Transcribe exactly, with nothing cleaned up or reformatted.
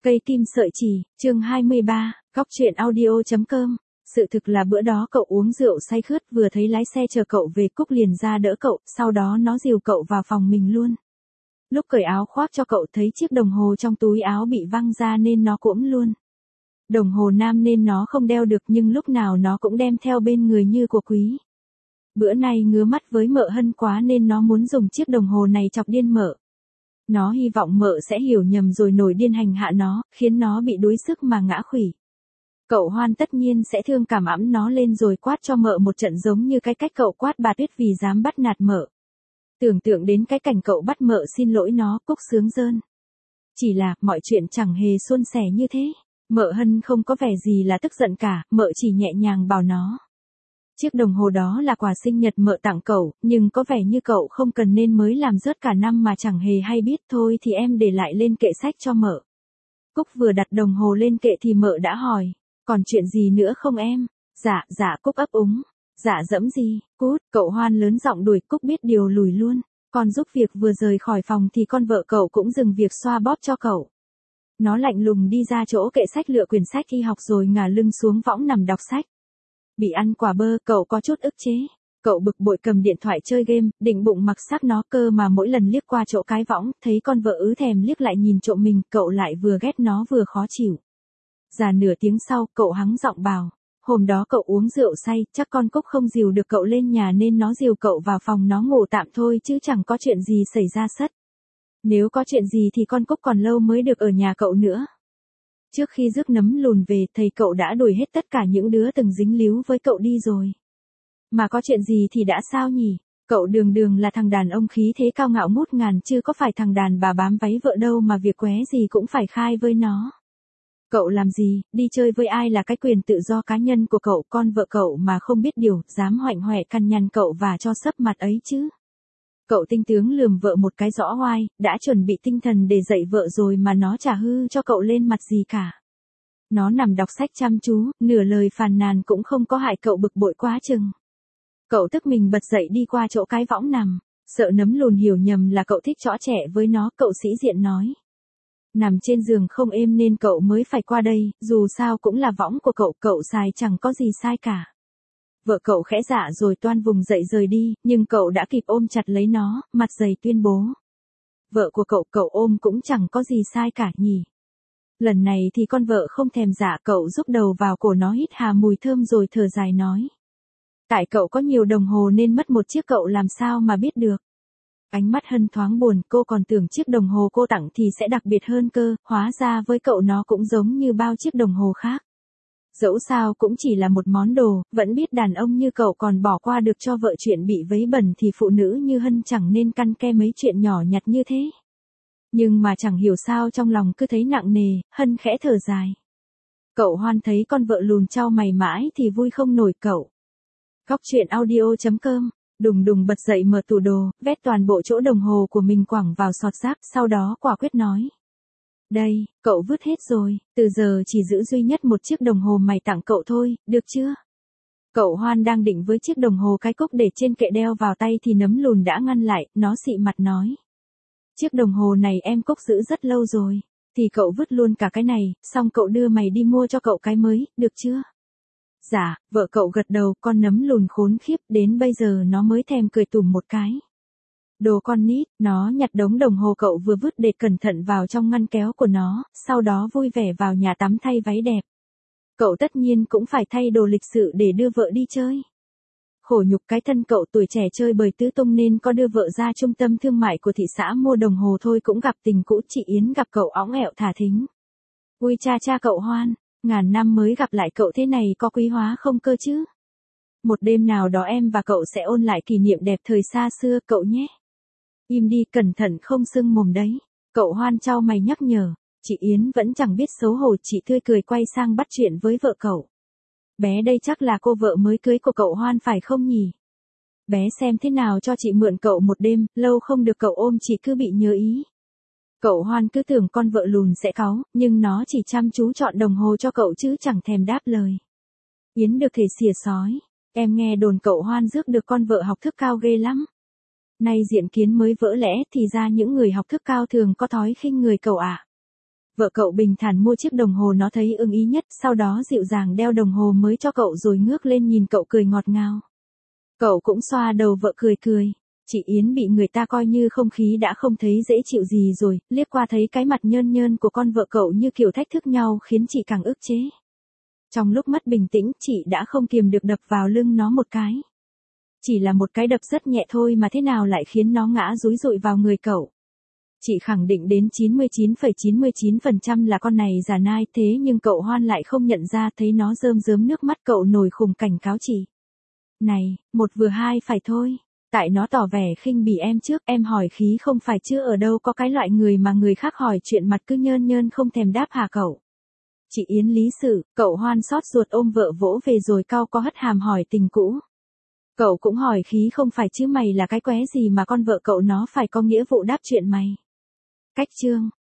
Cây kim sợi chỉ, chương hai mươi ba, góc truyện audio.com. Sự thực là bữa đó cậu uống rượu say khướt, vừa thấy lái xe chờ cậu về, Cúc liền ra đỡ cậu, sau đó nó dìu cậu vào phòng mình luôn. Lúc cởi áo khoác cho cậu thấy chiếc đồng hồ trong túi áo bị văng ra nên nó cũm luôn. Đồng hồ nam nên nó không đeo được, nhưng lúc nào nó cũng đem theo bên người như của quý. Bữa nay ngứa mắt với mợ Hân quá nên nó muốn dùng chiếc đồng hồ này chọc điên mợ. Nó hy vọng mợ sẽ hiểu nhầm rồi nổi điên hành hạ nó, khiến nó bị đuối sức mà ngã khuỵu. Cậu Hoan tất nhiên sẽ thương cảm ẵm nó lên rồi quát cho mợ một trận giống như cái cách cậu quát bà Tuyết vì dám bắt nạt mợ. Tưởng tượng đến cái cảnh cậu bắt mợ xin lỗi nó, Cúc sướng rơn. Chỉ là, mọi chuyện chẳng hề suôn sẻ như thế. Mợ Hân không có vẻ gì là tức giận cả, mợ chỉ nhẹ nhàng bảo nó. Chiếc đồng hồ đó là quà sinh nhật mợ tặng cậu, nhưng có vẻ như cậu không cần nên mới làm rớt cả năm mà chẳng hề hay biết, thôi thì em để lại lên kệ sách cho mợ. Cúc vừa đặt đồng hồ lên kệ thì mợ đã hỏi, còn chuyện gì nữa không em? Dạ, dạ, Cúc ấp úng. Dạ dẫm gì, cút, cậu Hoan lớn giọng đuổi. Cúc biết điều lùi luôn, còn giúp việc vừa rời khỏi phòng thì con vợ cậu cũng dừng việc xoa bóp cho cậu. Nó lạnh lùng đi ra chỗ kệ sách lựa quyển sách y học rồi ngả lưng xuống võng nằm đọc sách. Bị ăn quả bơ, cậu có chút ức chế. Cậu bực bội cầm điện thoại chơi game, định bụng mặc xác nó, cơ mà mỗi lần liếc qua chỗ cái võng, thấy con vợ ứ thèm liếc lại nhìn trộm mình, cậu lại vừa ghét nó vừa khó chịu. Già nửa tiếng sau, cậu hắng giọng bảo, hôm đó cậu uống rượu say, chắc con Cúc không dìu được cậu lên nhà nên nó dìu cậu vào phòng nó ngủ tạm thôi chứ chẳng có chuyện gì xảy ra sất. Nếu có chuyện gì thì con Cúc còn lâu mới được ở nhà cậu nữa. Trước khi rước nấm lùn về, thầy cậu đã đuổi hết tất cả những đứa từng dính líu với cậu đi rồi. Mà có chuyện gì thì đã sao nhỉ? Cậu đường đường là thằng đàn ông khí thế cao ngạo ngút ngàn, chứ có phải thằng đàn bà bám váy vợ đâu mà việc qué gì cũng phải khai với nó. Cậu làm gì, đi chơi với ai là cái quyền tự do cá nhân của cậu, con vợ cậu mà không biết điều, dám hoạnh hoẹ căn nhằn cậu và cho sấp mặt ấy chứ. Cậu tinh tướng lườm vợ một cái rõ oai, đã chuẩn bị tinh thần để dạy vợ rồi mà nó chả hư cho cậu lên mặt gì cả. Nó nằm đọc sách chăm chú, nửa lời phàn nàn cũng không có hại cậu bực bội quá chừng. Cậu tức mình bật dậy đi qua chỗ cái võng nằm, sợ nấm lùn hiểu nhầm là cậu thích chõ chẹ với nó, cậu sĩ diện nói. Nằm trên giường không êm nên cậu mới phải qua đây, dù sao cũng là võng của cậu, cậu xài chẳng có gì sai cả. Vợ cậu khẽ dạ rồi toan vùng dậy rời đi, nhưng cậu đã kịp ôm chặt lấy nó, mặt dày tuyên bố. Vợ của cậu, cậu ôm cũng chẳng có gì sai cả nhỉ. Lần này thì con vợ không thèm dạ, cậu rúc đầu vào cổ nó hít hà mùi thơm rồi thở dài nói. Tại cậu có nhiều đồng hồ nên mất một chiếc, cậu làm sao mà biết được. Ánh mắt Hân thoáng buồn, cô còn tưởng chiếc đồng hồ cô tặng thì sẽ đặc biệt hơn cơ, hóa ra với cậu nó cũng giống như bao chiếc đồng hồ khác. Dẫu sao cũng chỉ là một món đồ, vẫn biết đàn ông như cậu còn bỏ qua được cho vợ chuyện bị vấy bẩn thì phụ nữ như Hân chẳng nên căn ke mấy chuyện nhỏ nhặt như thế. Nhưng mà chẳng hiểu sao trong lòng cứ thấy nặng nề, Hân khẽ thở dài. Cậu Hoan thấy con vợ lùn chau mày mãi thì vui không nổi cậu. Góc truyện audio.com, đùng đùng bật dậy mở tủ đồ, vét toàn bộ chỗ đồng hồ của mình quẳng vào sọt rác, sau đó quả quyết nói. Đây, cậu vứt hết rồi, từ giờ chỉ giữ duy nhất một chiếc đồng hồ mày tặng cậu thôi, được chưa? Cậu Hoan đang định với chiếc đồng hồ cái Cúc để trên kệ đeo vào tay thì nấm lùn đã ngăn lại, nó xị mặt nói. Chiếc đồng hồ này em Cúc giữ rất lâu rồi, thì cậu vứt luôn cả cái này, xong cậu đưa mày đi mua cho cậu cái mới, được chưa? Dạ, vợ cậu gật đầu, con nấm lùn khốn khiếp, đến bây giờ nó mới thèm cười tủm một cái. Đồ con nít, nó nhặt đống đồng hồ cậu vừa vứt để cẩn thận vào trong ngăn kéo của nó, sau đó vui vẻ vào nhà tắm thay váy đẹp. Cậu tất nhiên cũng phải thay đồ lịch sự để đưa vợ đi chơi. Khổ nhục cái thân cậu tuổi trẻ chơi bời tứ tung nên có đưa vợ ra trung tâm thương mại của thị xã mua đồng hồ thôi cũng gặp tình cũ, chị Yến gặp cậu óng ẹo thả thính. Ui cha cha cậu Hoan, ngàn năm mới gặp lại cậu thế này có quý hóa không cơ chứ? Một đêm nào đó em và cậu sẽ ôn lại kỷ niệm đẹp thời xa xưa cậu nhé. Im đi, cẩn thận không sưng mồm đấy. Cậu Hoan chau mày nhắc nhở. Chị Yến vẫn chẳng biết xấu hổ, chị tươi cười quay sang bắt chuyện với vợ cậu. Bé đây chắc là cô vợ mới cưới của cậu Hoan phải không nhỉ? Bé xem thế nào cho chị mượn cậu một đêm, lâu không được cậu ôm chị cứ bị nhớ ý. Cậu Hoan cứ tưởng con vợ lùn sẽ cáu, nhưng nó chỉ chăm chú chọn đồng hồ cho cậu chứ chẳng thèm đáp lời. Yến được thể xỉa sói. Em nghe đồn cậu Hoan rước được con vợ học thức cao ghê lắm. Nay diện kiến mới vỡ lẽ thì ra những người học thức cao thường có thói khinh người cậu ạ. Vợ cậu bình thản mua chiếc đồng hồ nó thấy ưng ý nhất, sau đó dịu dàng đeo đồng hồ mới cho cậu rồi ngước lên nhìn cậu cười ngọt ngào. Cậu cũng xoa đầu vợ cười cười. Chị Yến bị người ta coi như không khí đã không thấy dễ chịu gì rồi, liếc qua thấy cái mặt nhơn nhơn của con vợ cậu như kiểu thách thức nhau khiến chị càng ức chế. Trong lúc mất bình tĩnh, chị đã không kiềm được đập vào lưng nó một cái. Chỉ là một cái đập rất nhẹ thôi mà thế nào lại khiến nó ngã rúi rụi vào người cậu. Chị khẳng định đến chín mươi chín phẩy chín mươi chín phần trăm là con này giả nai, thế nhưng cậu Hoan lại không nhận ra, thấy nó rơm rớm nước mắt cậu nổi khùng cảnh cáo chị. Này, một vừa hai phải thôi. Tại nó tỏ vẻ khinh bỉ em trước, em hỏi khí không phải chứ ở đâu có cái loại người mà người khác hỏi chuyện mặt cứ nhơn nhơn không thèm đáp hả cậu. Chị Yến lý sự, cậu Hoan xót ruột ôm vợ vỗ về rồi cau có hất hàm hỏi tình cũ. Cậu cũng hỏi khí không phải chứ mày là cái qué gì mà con vợ cậu nó phải có nghĩa vụ đáp chuyện mày. Cách chương